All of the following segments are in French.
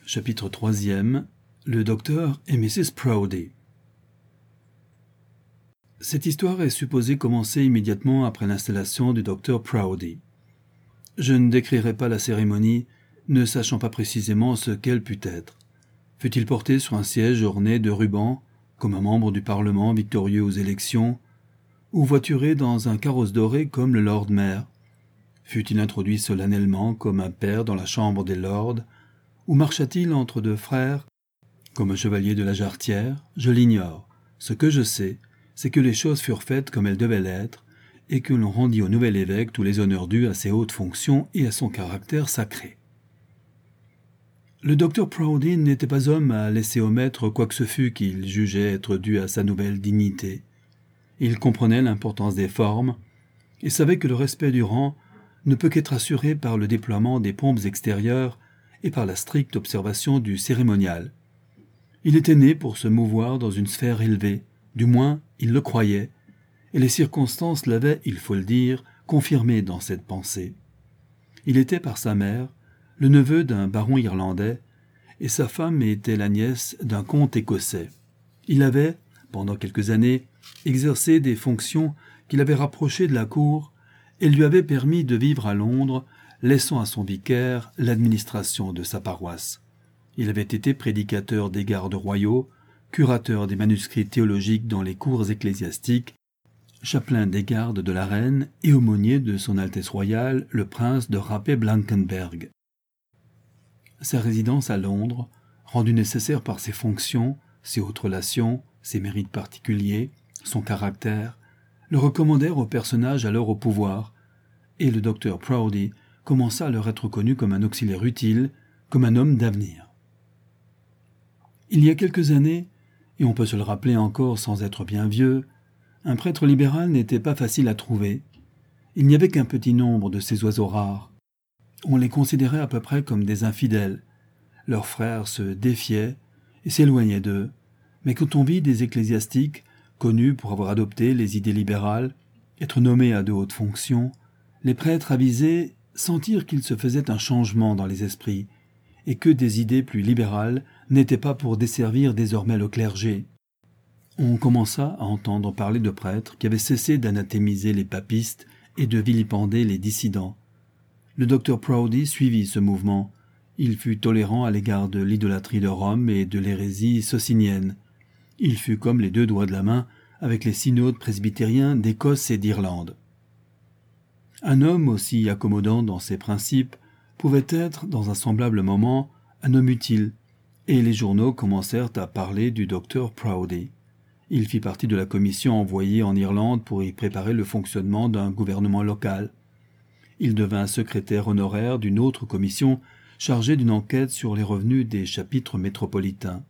Chapitre 3e. Le docteur et Mrs. Proudie. Cette histoire est supposée commencer immédiatement après l'installation du docteur Proudie. Je ne décrirai pas la cérémonie, ne sachant pas précisément ce qu'elle put être. Fut-il porté sur un siège orné de rubans, comme un membre du Parlement victorieux aux élections, ou voituré dans un carrosse doré comme le Lord Mayor? Fut-il introduit solennellement comme un père dans la chambre des lords, ou marcha-t-il entre deux frères, comme un chevalier de la jarretière? Je l'ignore. Ce que je sais, c'est que les choses furent faites comme elles devaient l'être, et que l'on rendit au nouvel évêque tous les honneurs dus à ses hautes fonctions et à son caractère sacré. Le docteur Proudie n'était pas homme à laisser omettre quoi que ce fût qu'il jugeait être dû à sa nouvelle dignité. Il comprenait l'importance des formes, et savait que le respect du rang ne peut qu'être assuré par le déploiement des pompes extérieures et par la stricte observation du cérémonial. Il était né pour se mouvoir dans une sphère élevée, du moins il le croyait, et les circonstances l'avaient, il faut le dire, confirmé dans cette pensée. Il était par sa mère le neveu d'un baron irlandais, et sa femme était la nièce d'un comte écossais. Il avait, pendant quelques années, exercé des fonctions qui l'avaient rapproché de la cour et lui avaient permis de vivre à Londres, laissant à son vicaire l'administration de sa paroisse. Il avait été prédicateur des gardes royaux, curateur des manuscrits théologiques dans les cours ecclésiastiques, chapelain des gardes de la reine et aumônier de son Altesse royale, le prince de Rappe-Blankenberg. Sa résidence à Londres, rendue nécessaire par ses fonctions, ses hautes relations, ses mérites particuliers, son caractère, le recommandèrent aux personnages alors au pouvoir, et le docteur Proudie commença à leur être reconnu comme un auxiliaire utile, comme un homme d'avenir. Il y a quelques années, et on peut se le rappeler encore sans être bien vieux, un prêtre libéral n'était pas facile à trouver. Il n'y avait qu'un petit nombre de ces oiseaux rares. On les considérait à peu près comme des infidèles. Leurs frères se défiaient et s'éloignaient d'eux. Mais quand on vit des ecclésiastiques, connus pour avoir adopté les idées libérales, être nommés à de hautes fonctions, les prêtres avisés sentirent qu'il se faisait un changement dans les esprits, et que des idées plus libérales n'étaient pas pour desservir désormais le clergé. On commença à entendre parler de prêtres qui avaient cessé d'anathémiser les papistes et de vilipender les dissidents. Le docteur Proudie suivit ce mouvement. Il fut tolérant à l'égard de l'idolâtrie de Rome et de l'hérésie socinienne. Il fut comme les deux doigts de la main avec les synodes presbytériens d'Écosse et d'Irlande. Un homme aussi accommodant dans ses principes pouvait être, dans un semblable moment, un homme utile, et les journaux commencèrent à parler du docteur Proudie. Il fit partie de la commission envoyée en Irlande pour y préparer le fonctionnement d'un gouvernement local. Il devint secrétaire honoraire d'une autre commission chargée d'une enquête sur les revenus des chapitres métropolitains.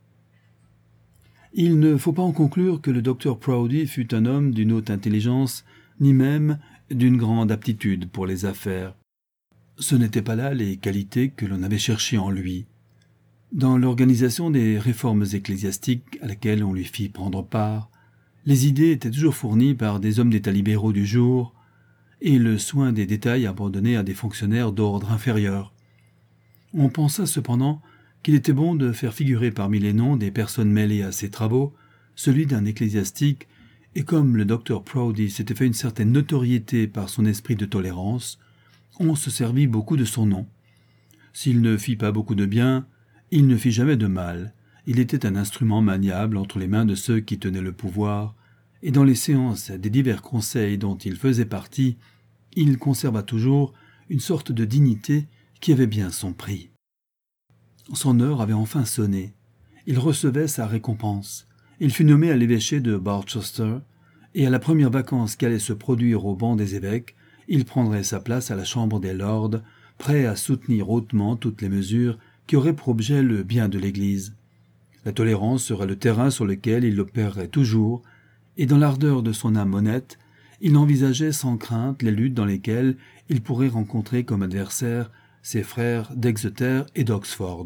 Il ne faut pas en conclure que le docteur Proudie fut un homme d'une haute intelligence, ni même d'une grande aptitude pour les affaires. Ce n'étaient pas là les qualités que l'on avait cherchées en lui. Dans l'organisation des réformes ecclésiastiques à laquelle on lui fit prendre part, les idées étaient toujours fournies par des hommes d'État libéraux du jour, et le soin des détails abandonné à des fonctionnaires d'ordre inférieur. On pensa cependant qu'il était bon de faire figurer parmi les noms des personnes mêlées à ces travaux celui d'un ecclésiastique, et comme le docteur Proudie s'était fait une certaine notoriété par son esprit de tolérance, on se servit beaucoup de son nom. S'il ne fit pas beaucoup de bien, il ne fit jamais de mal. Il était un instrument maniable entre les mains de ceux qui tenaient le pouvoir, et dans les séances des divers conseils dont il faisait partie, il conserva toujours une sorte de dignité qui avait bien son prix. Son heure avait enfin sonné. Il recevait sa récompense. Il fut nommé à l'évêché de Barchester, et à la première vacance qu'allait se produire au banc des évêques, il prendrait sa place à la chambre des lords, prêt à soutenir hautement toutes les mesures qui auraient pour objet le bien de l'Église. La tolérance serait le terrain sur lequel il opérerait toujours, et dans l'ardeur de son âme honnête, il envisageait sans crainte les luttes dans lesquelles il pourrait rencontrer comme adversaires ses frères d'Exeter et d'Oxford.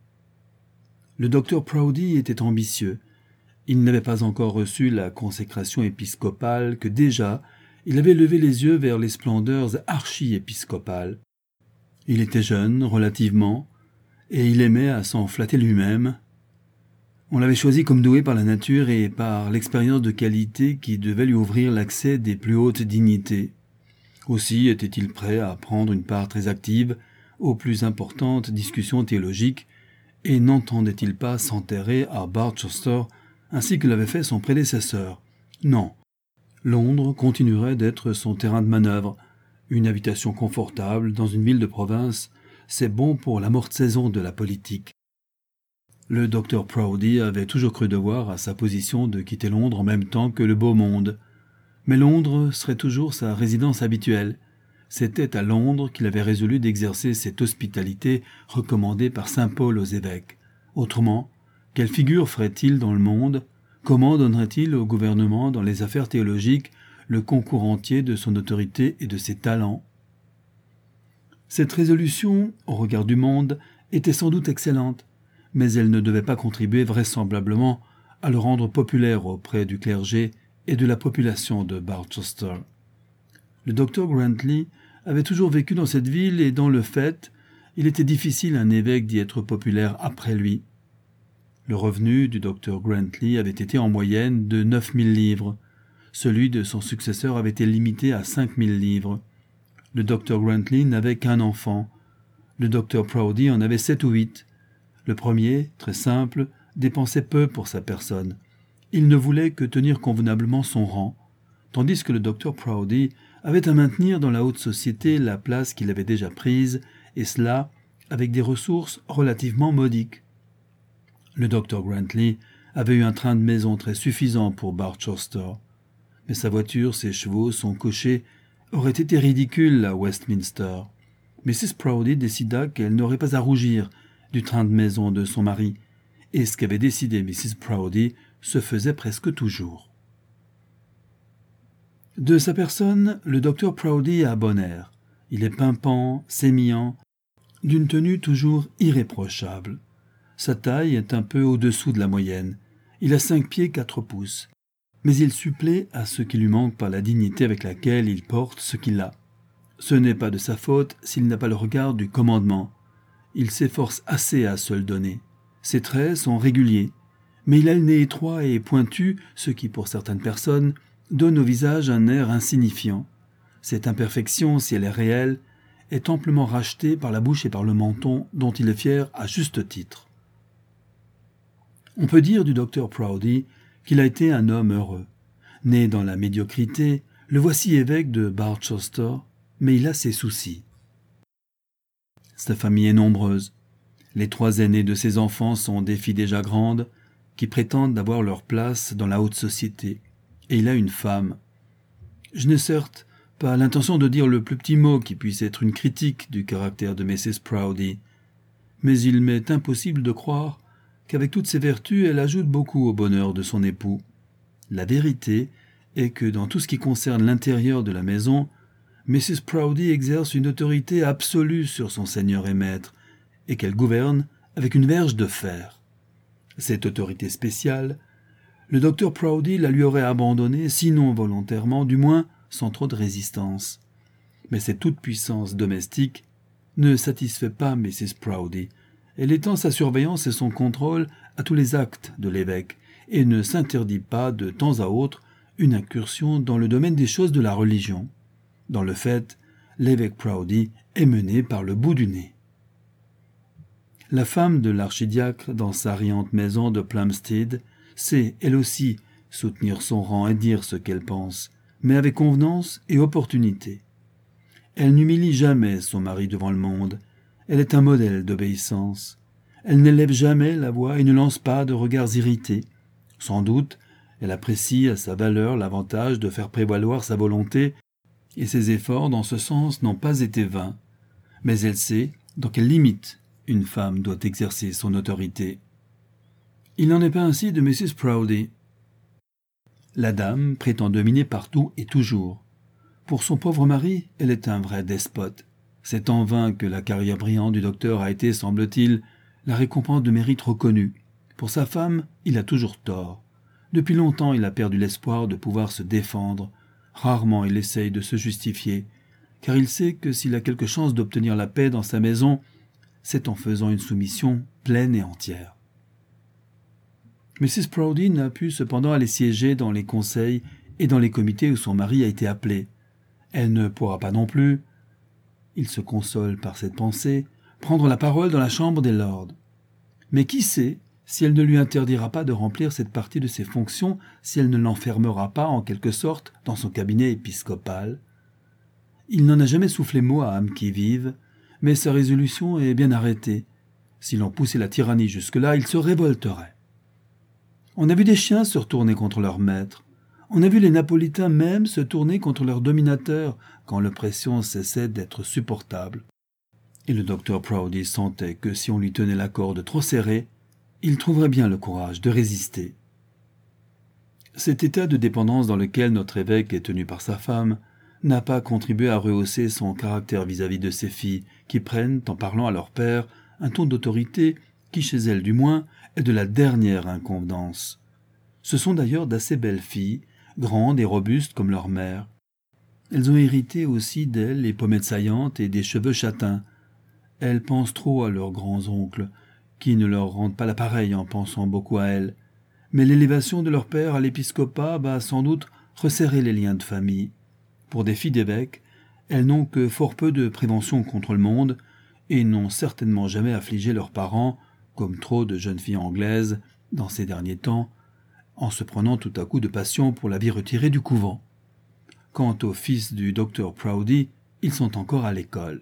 Le docteur Proudie était ambitieux. Il n'avait pas encore reçu la consécration épiscopale que déjà il avait levé les yeux vers les splendeurs archi-épiscopales. Il était jeune, relativement, et il aimait à s'en flatter lui-même. On l'avait choisi comme doué par la nature et par l'expérience de qualité qui devait lui ouvrir l'accès des plus hautes dignités. Aussi était-il prêt à prendre une part très active aux plus importantes discussions théologiques, et n'entendait-il pas s'enterrer à Barchester ainsi que l'avait fait son prédécesseur. Non, Londres continuerait d'être son terrain de manœuvre. Une habitation confortable dans une ville de province, c'est bon pour la morte saison de la politique. Le docteur Proudie avait toujours cru devoir à sa position de quitter Londres en même temps que le beau monde. Mais Londres serait toujours sa résidence habituelle. C'était à Londres qu'il avait résolu d'exercer cette hospitalité recommandée par saint Paul aux évêques. Autrement, quelle figure ferait-il dans le monde? Comment donnerait-il au gouvernement dans les affaires théologiques le concours entier de son autorité et de ses talents? Cette résolution, au regard du monde, était sans doute excellente, mais elle ne devait pas contribuer vraisemblablement à le rendre populaire auprès du clergé et de la population de Barchester. Le docteur Grantley avait toujours vécu dans cette ville et dans le fait, il était difficile à un évêque d'y être populaire après lui. Le revenu du docteur Grantley avait été en moyenne de 9 000 livres. Celui de son successeur avait été limité à 5 000 livres. Le docteur Grantley n'avait qu'un enfant. Le docteur Proudie en avait 7 ou 8. Le premier, très simple, dépensait peu pour sa personne. Il ne voulait que tenir convenablement son rang, tandis que le docteur Proudie avait à maintenir dans la haute société la place qu'il avait déjà prise, et cela avec des ressources relativement modiques. Le docteur Grantley avait eu un train de maison très suffisant pour Barchester, mais sa voiture, ses chevaux, son cocher auraient été ridicules à Westminster. Mrs. Proudie décida qu'elle n'aurait pas à rougir du train de maison de son mari, et ce qu'avait décidé Mrs. Proudie se faisait presque toujours. De sa personne, le docteur Proudie a bon air. Il est pimpant, sémillant, d'une tenue toujours irréprochable. Sa taille est un peu au-dessous de la moyenne. Il a 5 pieds 4 pouces. Mais il supplée à ce qui lui manque par la dignité avec laquelle il porte ce qu'il a. Ce n'est pas de sa faute s'il n'a pas le regard du commandement. Il s'efforce assez à se le donner. Ses traits sont réguliers, mais il a le nez étroit et pointu, ce qui, pour certaines personnes, donne au visage un air insignifiant. Cette imperfection, si elle est réelle, est amplement rachetée par la bouche et par le menton, dont il est fier à juste titre. On peut dire du docteur Proudie qu'il a été un homme heureux. Né dans la médiocrité, le voici évêque de Barchester, mais il a ses soucis. Sa famille est nombreuse. Les 3 aînés de ses enfants sont des filles déjà grandes, qui prétendent avoir leur place dans la haute société, et il a une femme. Je n'ai certes pas l'intention de dire le plus petit mot qui puisse être une critique du caractère de Mrs. Proudie, mais il m'est impossible de croire qu'avec toutes ses vertus, elle ajoute beaucoup au bonheur de son époux. La vérité est que dans tout ce qui concerne l'intérieur de la maison, Mrs. Proudie exerce une autorité absolue sur son seigneur et maître, et qu'elle gouverne avec une verge de fer. Cette autorité spéciale, le docteur Proudie la lui aurait abandonnée, sinon volontairement, du moins sans trop de résistance. Mais cette toute-puissance domestique ne satisfait pas Mrs. Proudie. Elle étend sa surveillance et son contrôle à tous les actes de l'évêque et ne s'interdit pas de temps à autre une incursion dans le domaine des choses de la religion. Dans le fait, l'évêque Proudie est mené par le bout du nez. La femme de l'archidiacre dans sa riante maison de Plumstead sait, elle aussi, soutenir son rang et dire ce qu'elle pense, mais avec convenance et opportunité. Elle n'humilie jamais son mari devant le monde. Elle est un modèle d'obéissance. Elle n'élève jamais la voix et ne lance pas de regards irrités. Sans doute, elle apprécie à sa valeur l'avantage de faire prévaloir sa volonté, et ses efforts dans ce sens n'ont pas été vains. Mais elle sait dans quelles limites une femme doit exercer son autorité. Il n'en est pas ainsi de Mrs. Proudie. La dame prétend dominer partout et toujours. Pour son pauvre mari, elle est un vrai despote. C'est en vain que la carrière brillante du docteur a été, semble-t-il, la récompense de mérite reconnue. Pour sa femme, il a toujours tort. Depuis longtemps, il a perdu l'espoir de pouvoir se défendre. Rarement il essaye de se justifier, car il sait que s'il a quelque chance d'obtenir la paix dans sa maison, c'est en faisant une soumission pleine et entière. Mrs. Proudie n'a pu cependant aller siéger dans les conseils et dans les comités où son mari a été appelé. Elle ne pourra pas non plus, il se console par cette pensée, prendre la parole dans la Chambre des Lords. Mais qui sait si elle ne lui interdira pas de remplir cette partie de ses fonctions, si elle ne l'enfermera pas en quelque sorte dans son cabinet épiscopal. Il n'en a jamais soufflé mot à âme qui vive, mais sa résolution est bien arrêtée. Si l'on poussait la tyrannie jusque-là, il se révolterait. On a vu des chiens se retourner contre leur maître. On a vu les Napolitains même se tourner contre leur dominateur quand l'oppression cessait d'être supportable. Et le docteur Proudie sentait que si on lui tenait la corde trop serrée, il trouverait bien le courage de résister. Cet état de dépendance dans lequel notre évêque est tenu par sa femme n'a pas contribué à rehausser son caractère vis-à-vis de ses filles, qui prennent, en parlant à leur père, un ton d'autorité qui, chez elles du moins, est de la dernière inconvenance. Ce sont d'ailleurs d'assez belles filles, grandes et robustes comme leur mère. Elles ont hérité aussi d'elle les pommettes saillantes et des cheveux châtains. Elles pensent trop à leurs grands-oncles, qui ne leur rendent pas l'appareil en pensant beaucoup à elles. Mais l'élévation de leur père à l'épiscopat va sans doute resserrer les liens de famille. Pour des filles d'évêques, elles n'ont que fort peu de prévention contre le monde et n'ont certainement jamais affligé leurs parents, comme trop de jeunes filles anglaises, dans ces derniers temps, en se prenant tout à coup de passion pour la vie retirée du couvent. Quant aux fils du docteur Proudie, ils sont encore à l'école.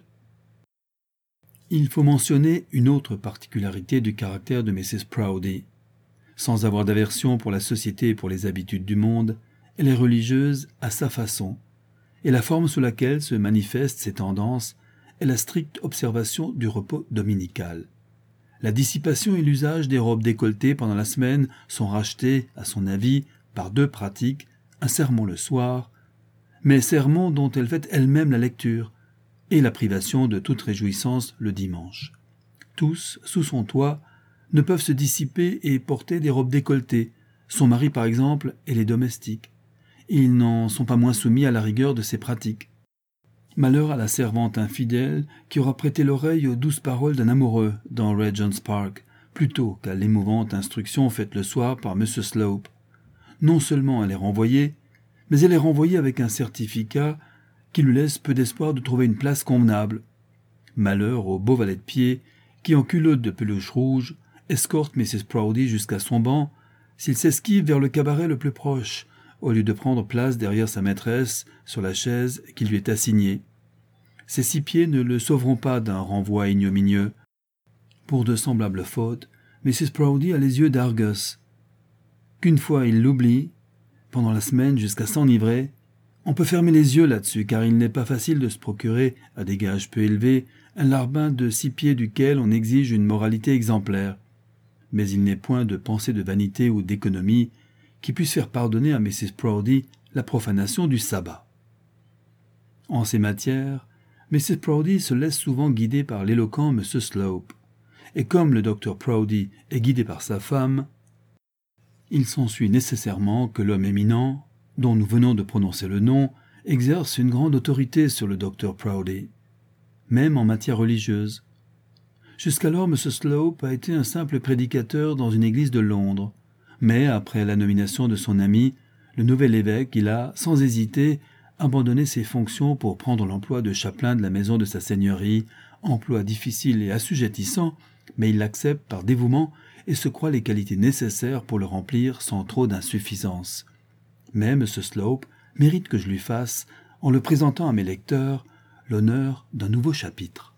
Il faut mentionner une autre particularité du caractère de Mrs. Proudie. Sans avoir d'aversion pour la société et pour les habitudes du monde, elle est religieuse à sa façon, et la forme sous laquelle se manifestent ces tendances est la stricte observation du repos dominical. La dissipation et l'usage des robes décolletées pendant la semaine sont rachetés, à son avis, par deux pratiques, un sermon le soir, mais sermon dont elle fait elle-même la lecture, et la privation de toute réjouissance le dimanche. Tous, sous son toit, ne peuvent se dissiper et porter des robes décolletées, son mari par exemple et les domestiques. Ils n'en sont pas moins soumis à la rigueur de ces pratiques. Malheur à la servante infidèle qui aura prêté l'oreille aux douces paroles d'un amoureux dans Regent's Park, plutôt qu'à l'émouvante instruction faite le soir par M. Slope. Non seulement elle est renvoyée, mais elle est renvoyée avec un certificat qui lui laisse peu d'espoir de trouver une place convenable. Malheur au beau valet de pied qui, en culotte de peluche rouge, escorte Mrs. Proudie jusqu'à son banc s'il s'esquive vers le cabaret le plus proche, au lieu de prendre place derrière sa maîtresse sur la chaise qui lui est assignée. Ses 6 pieds ne le sauveront pas d'un renvoi ignominieux. Pour de semblables fautes, Mrs. Proudie a les yeux d'Argus. Qu'une fois il l'oublie, pendant la semaine jusqu'à s'enivrer, on peut fermer les yeux là-dessus, car il n'est pas facile de se procurer, à des gages peu élevés, un larbin de 6 pieds duquel on exige une moralité exemplaire. Mais il n'est point de pensée de vanité ou d'économie qui puisse faire pardonner à Mrs. Proudie la profanation du sabbat. En ces matières, Mrs. Proudie se laisse souvent guider par l'éloquent M. Slope, et comme le docteur Proudie est guidé par sa femme, il s'ensuit nécessairement que l'homme éminent, dont nous venons de prononcer le nom, exerce une grande autorité sur le docteur Proudie, même en matière religieuse. Jusqu'alors, M. Slope a été un simple prédicateur dans une église de Londres, mais après la nomination de son ami, le nouvel évêque, il a, sans hésiter, abandonné ses fonctions pour prendre l'emploi de chapelain de la maison de sa seigneurie, emploi difficile et assujettissant, mais il l'accepte par dévouement et se croit les qualités nécessaires pour le remplir sans trop d'insuffisance. Mais M. Slope mérite que je lui fasse, en le présentant à mes lecteurs, l'honneur d'un nouveau chapitre.